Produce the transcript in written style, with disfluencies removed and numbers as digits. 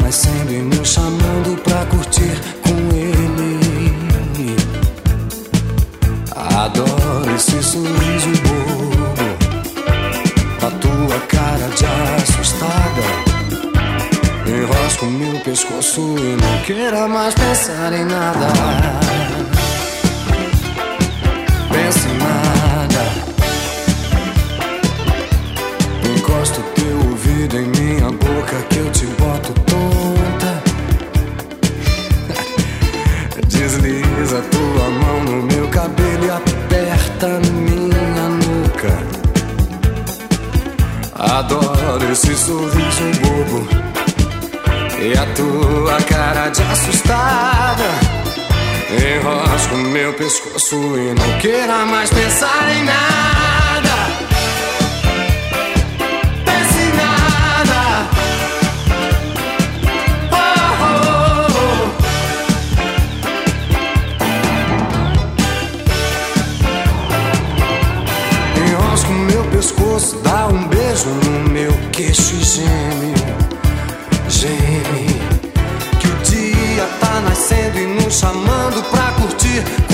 nascendo e me chamando pra curtir com ele. Adoro esse sorriso bobo, a tua cara de assustada. Enrosco meu pescoço e não queira mais pensar em nada. Pensa em nada. Encosto teu ouvido em minha boca que eu te boto tonta. Desliza tua mão no meu cabelo e aperta minha nuca. Adoro esse sorriso bobo e a tua cara de assustada. Enrosco meu pescoço e não queira mais pensar em nada. Pense em nada. Oh, oh, oh. Enrosco meu pescoço, dá um beijo no meu queixo e geme. Geme, que o dia tá nascendo e nos chamando pra curtir